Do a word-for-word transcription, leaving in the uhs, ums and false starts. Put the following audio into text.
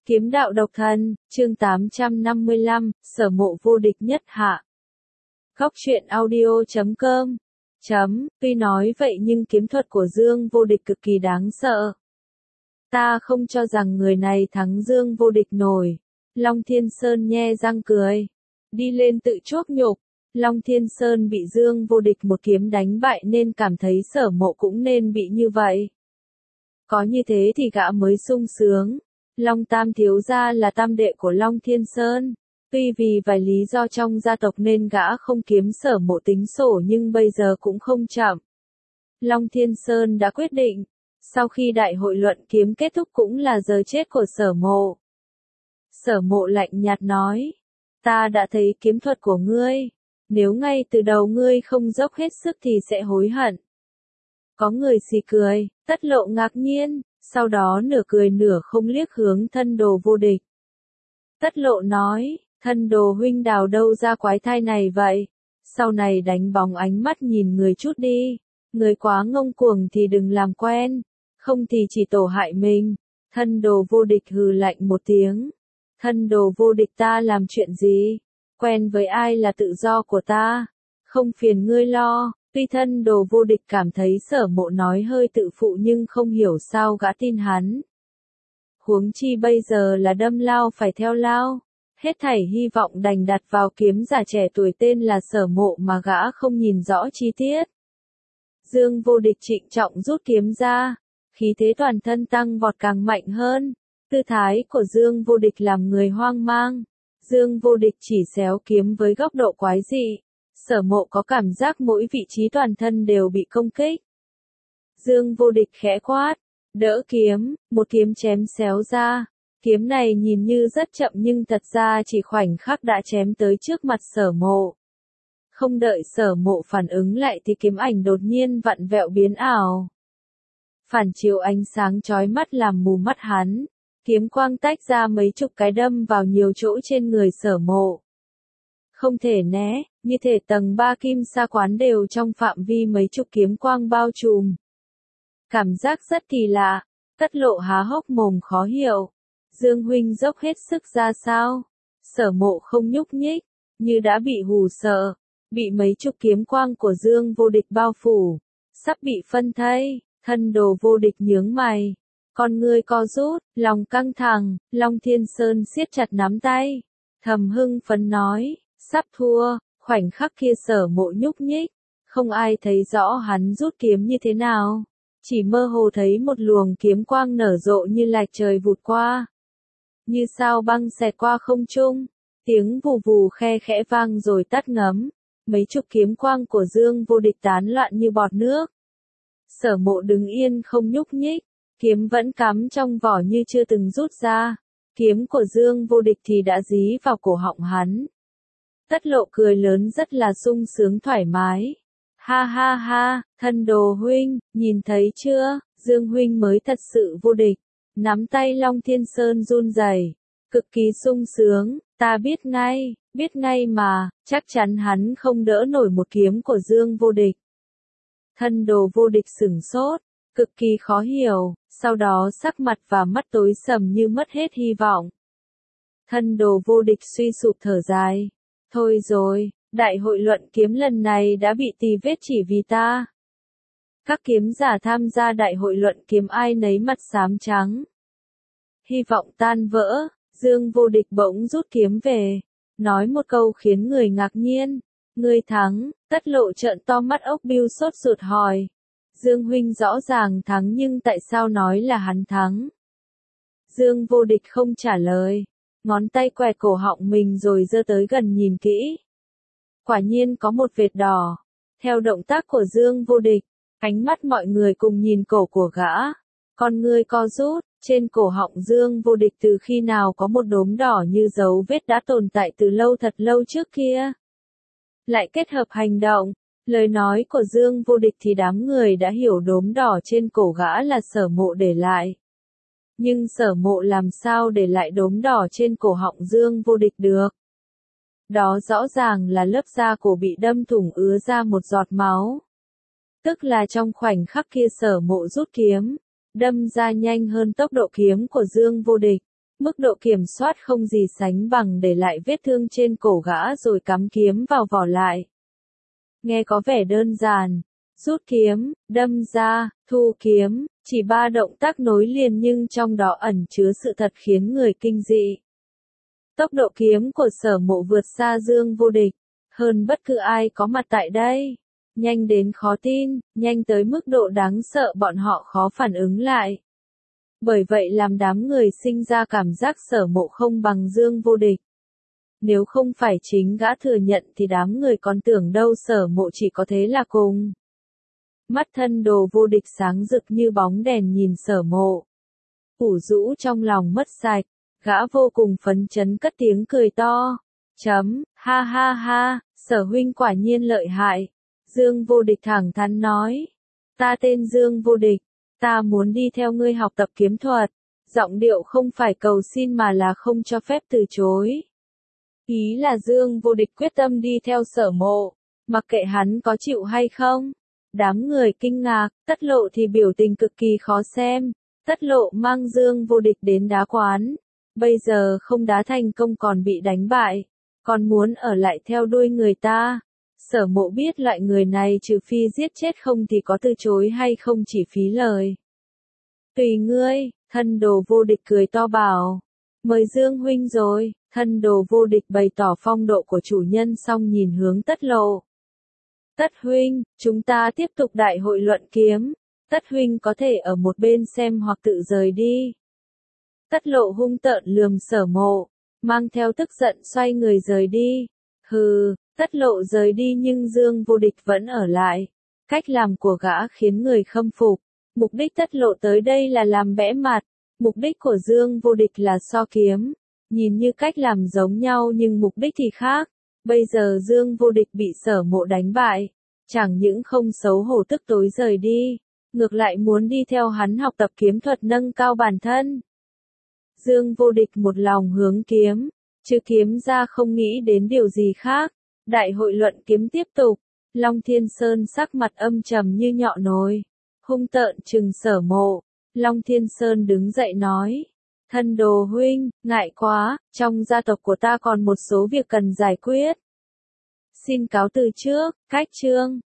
Kiếm đạo độc thân, chương tám trăm năm mươi lăm, sở mộ vô địch nhất hạ. Góc truyện audio chấm com chấm, tuy nói vậy nhưng kiếm thuật của Dương Vô Địch cực kỳ đáng sợ. Ta không cho rằng người này thắng Dương Vô Địch nổi. Long Thiên Sơn nhe răng cười. Đi lên tự chuốc nhục. Long Thiên Sơn bị Dương Vô Địch một kiếm đánh bại nên cảm thấy sở mộ cũng nên bị như vậy. Có như thế thì gã mới sung sướng. Long Tam thiếu gia là tam đệ của Long Thiên Sơn. Tuy vì vài lý do trong gia tộc nên gã không kiếm sở mộ tính sổ nhưng bây giờ cũng không chậm. Long Thiên Sơn đã quyết định. Sau khi đại hội luận kiếm kết thúc cũng là giờ chết của sở mộ. Sở mộ lạnh nhạt nói. Ta đã thấy kiếm thuật của ngươi. Nếu ngay từ đầu ngươi không dốc hết sức thì sẽ hối hận. Có người xì cười, Tất Lộ ngạc nhiên. Sau đó nửa cười nửa không liếc hướng Thân Đồ Vô Địch. Tất Lộ nói, Thân Đồ huynh đào đâu ra quái thai này vậy? Sau này đánh bóng ánh mắt nhìn người chút đi. Người quá ngông cuồng thì đừng làm quen. Không thì chỉ tổ hại mình. Thân Đồ Vô Địch hừ lạnh một tiếng. Thân Đồ Vô Địch ta làm chuyện gì? Quen với ai là tự do của ta. Không phiền ngươi lo. Tuy Thân Đồ Vô Địch cảm thấy sở mộ nói hơi tự phụ nhưng không hiểu sao gã tin hắn. Huống chi bây giờ là đâm lao phải theo lao. Hết thảy hy vọng đành đặt vào kiếm giả trẻ tuổi tên là sở mộ mà gã không nhìn rõ chi tiết. Dương Vô Địch trịnh trọng rút kiếm ra. Khí thế toàn thân tăng vọt càng mạnh hơn. Tư thái của Dương Vô Địch làm người hoang mang. Dương Vô Địch chỉ xéo kiếm với góc độ quái dị. Sở mộ có cảm giác mỗi vị trí toàn thân đều bị công kích. Dương Vô Địch khẽ quát, đỡ kiếm, một kiếm chém xéo ra. Kiếm này nhìn như rất chậm nhưng thật ra chỉ khoảnh khắc đã chém tới trước mặt sở mộ. Không đợi sở mộ phản ứng lại thì kiếm ảnh đột nhiên vặn vẹo biến ảo. Phản chiếu ánh sáng chói mắt làm mù mắt hắn. Kiếm quang tách ra mấy chục cái đâm vào nhiều chỗ trên người sở mộ. Không thể né, như thể tầng ba kim sa quán đều trong phạm vi mấy chục kiếm quang bao trùm. Cảm giác rất kỳ lạ, Tất Lộ há hốc mồm khó hiểu. Dương huynh dốc hết sức ra sao? Sở mộ không nhúc nhích, như đã bị hù sợ, bị mấy chục kiếm quang của Dương Vô Địch bao phủ, sắp bị phân thây. Thân Đồ Vô Địch nhướng mày, con ngươi co rút, lòng căng thẳng. Long Thiên Sơn siết chặt nắm tay, thầm hưng phấn nói. Sắp thua, khoảnh khắc kia sở mộ nhúc nhích, không ai thấy rõ hắn rút kiếm như thế nào, chỉ mơ hồ thấy một luồng kiếm quang nở rộ như lạch trời vụt qua. Như sao băng xẹt qua không trung, tiếng vù vù khe khẽ vang rồi tắt ngấm, mấy chục kiếm quang của Dương Vô Địch tán loạn như bọt nước. Sở mộ đứng yên không nhúc nhích, kiếm vẫn cắm trong vỏ như chưa từng rút ra, kiếm của Dương Vô Địch thì đã dí vào cổ họng hắn. Tất Lộ cười lớn rất là sung sướng thoải mái. Ha ha ha, Thân Đồ huynh, nhìn thấy chưa, Dương huynh mới thật sự vô địch. Nắm tay Long Thiên Sơn run rẩy, cực kỳ sung sướng, ta biết ngay, biết ngay mà, chắc chắn hắn không đỡ nổi một kiếm của Dương Vô Địch. Thân Đồ Vô Địch sửng sốt, cực kỳ khó hiểu, sau đó sắc mặt và mắt tối sầm như mất hết hy vọng. Thân Đồ Vô Địch suy sụp thở dài. Thôi rồi, đại hội luận kiếm lần này đã bị tì vết chỉ vì ta. Các kiếm giả tham gia đại hội luận kiếm ai nấy mặt xám trắng. Hy vọng tan vỡ, Dương Vô Địch bỗng rút kiếm về, nói một câu khiến người ngạc nhiên. Ngươi thắng. Tất Lộ trợn to mắt ốc bưu sốt ruột hỏi. Dương huynh rõ ràng thắng nhưng tại sao nói là hắn thắng? Dương Vô Địch không trả lời. Ngón tay quẹt cổ họng mình rồi giơ tới gần nhìn kỹ. Quả nhiên có một vệt đỏ. Theo động tác của Dương Vô Địch, ánh mắt mọi người cùng nhìn cổ của gã. Con ngươi co rút, trên cổ họng Dương Vô Địch từ khi nào có một đốm đỏ như dấu vết đã tồn tại từ lâu thật lâu trước kia. Lại kết hợp hành động, lời nói của Dương Vô Địch thì đám người đã hiểu đốm đỏ trên cổ gã là sở mộ để lại. Nhưng sở mộ làm sao để lại đốm đỏ trên cổ họng Dương Vô Địch được? Đó rõ ràng là lớp da cổ bị đâm thủng ứa ra một giọt máu. Tức là trong khoảnh khắc kia sở mộ rút kiếm, đâm ra nhanh hơn tốc độ kiếm của Dương Vô Địch. Mức độ kiểm soát không gì sánh bằng để lại vết thương trên cổ gã rồi cắm kiếm vào vỏ lại. Nghe có vẻ đơn giản, rút kiếm, đâm ra, thu kiếm, chỉ ba động tác nối liền nhưng trong đó ẩn chứa sự thật khiến người kinh dị. Tốc độ kiếm của Sở Mộ vượt xa Dương Vô Địch, hơn bất cứ ai có mặt tại đây. Nhanh đến khó tin, nhanh tới mức độ đáng sợ bọn họ khó phản ứng lại. Bởi vậy làm đám người sinh ra cảm giác Sở Mộ không bằng Dương Vô Địch. Nếu không phải chính gã thừa nhận thì đám người còn tưởng đâu Sở Mộ chỉ có thế là cùng. Mắt Thân Đồ Vô Địch sáng rực như bóng đèn nhìn Sở Mộ. Ủ rũ trong lòng mất sạch, gã vô cùng phấn chấn cất tiếng cười to. Chấm, ha ha ha, Sở huynh quả nhiên lợi hại. Dương Vô Địch thẳng thắn nói. Ta tên Dương Vô Địch, ta muốn đi theo ngươi học tập kiếm thuật. Giọng điệu không phải cầu xin mà là không cho phép từ chối. Ý là Dương Vô Địch quyết tâm đi theo Sở Mộ, mặc kệ hắn có chịu hay không. Đám người kinh ngạc, Tất Lộ thì biểu tình cực kỳ khó xem. Tất Lộ mang Dương Vô Địch đến đá quán. Bây giờ không đá thành công còn bị đánh bại. Còn muốn ở lại theo đuôi người ta. Sở Mộ biết loại người này trừ phi giết chết không thì có từ chối hay không chỉ phí lời. Tùy ngươi, Thân Đồ Vô Địch cười to bảo. Mời Dương huynh rồi, Thân Đồ Vô Địch bày tỏ phong độ của chủ nhân xong nhìn hướng Tất Lộ. Tất huynh, chúng ta tiếp tục đại hội luận kiếm. Tất huynh có thể ở một bên xem hoặc tự rời đi. Tất Lộ hung tợn lườm Sở Mộ, mang theo tức giận xoay người rời đi. Hừ, Tất Lộ rời đi nhưng Dương Vô Địch vẫn ở lại. Cách làm của gã khiến người khâm phục. Mục đích Tất Lộ tới đây là làm bẽ mặt. Mục đích của Dương Vô Địch là so kiếm. Nhìn như cách làm giống nhau nhưng mục đích thì khác. Bây giờ Dương Vô Địch bị Sở Mộ đánh bại. Chẳng những không xấu hổ tức tối rời đi. Ngược lại muốn đi theo hắn học tập kiếm thuật nâng cao bản thân. Dương Vô Địch một lòng hướng kiếm. Chứ kiếm ra không nghĩ đến điều gì khác. Đại hội luận kiếm tiếp tục. Long Thiên Sơn sắc mặt âm trầm như nhọ nồi. Hung tợn trừng Sở Mộ. Long Thiên Sơn đứng dậy nói. Thân Đồ huynh, ngại quá, trong gia tộc của ta còn một số việc cần giải quyết. Xin cáo từ trước, cách chương.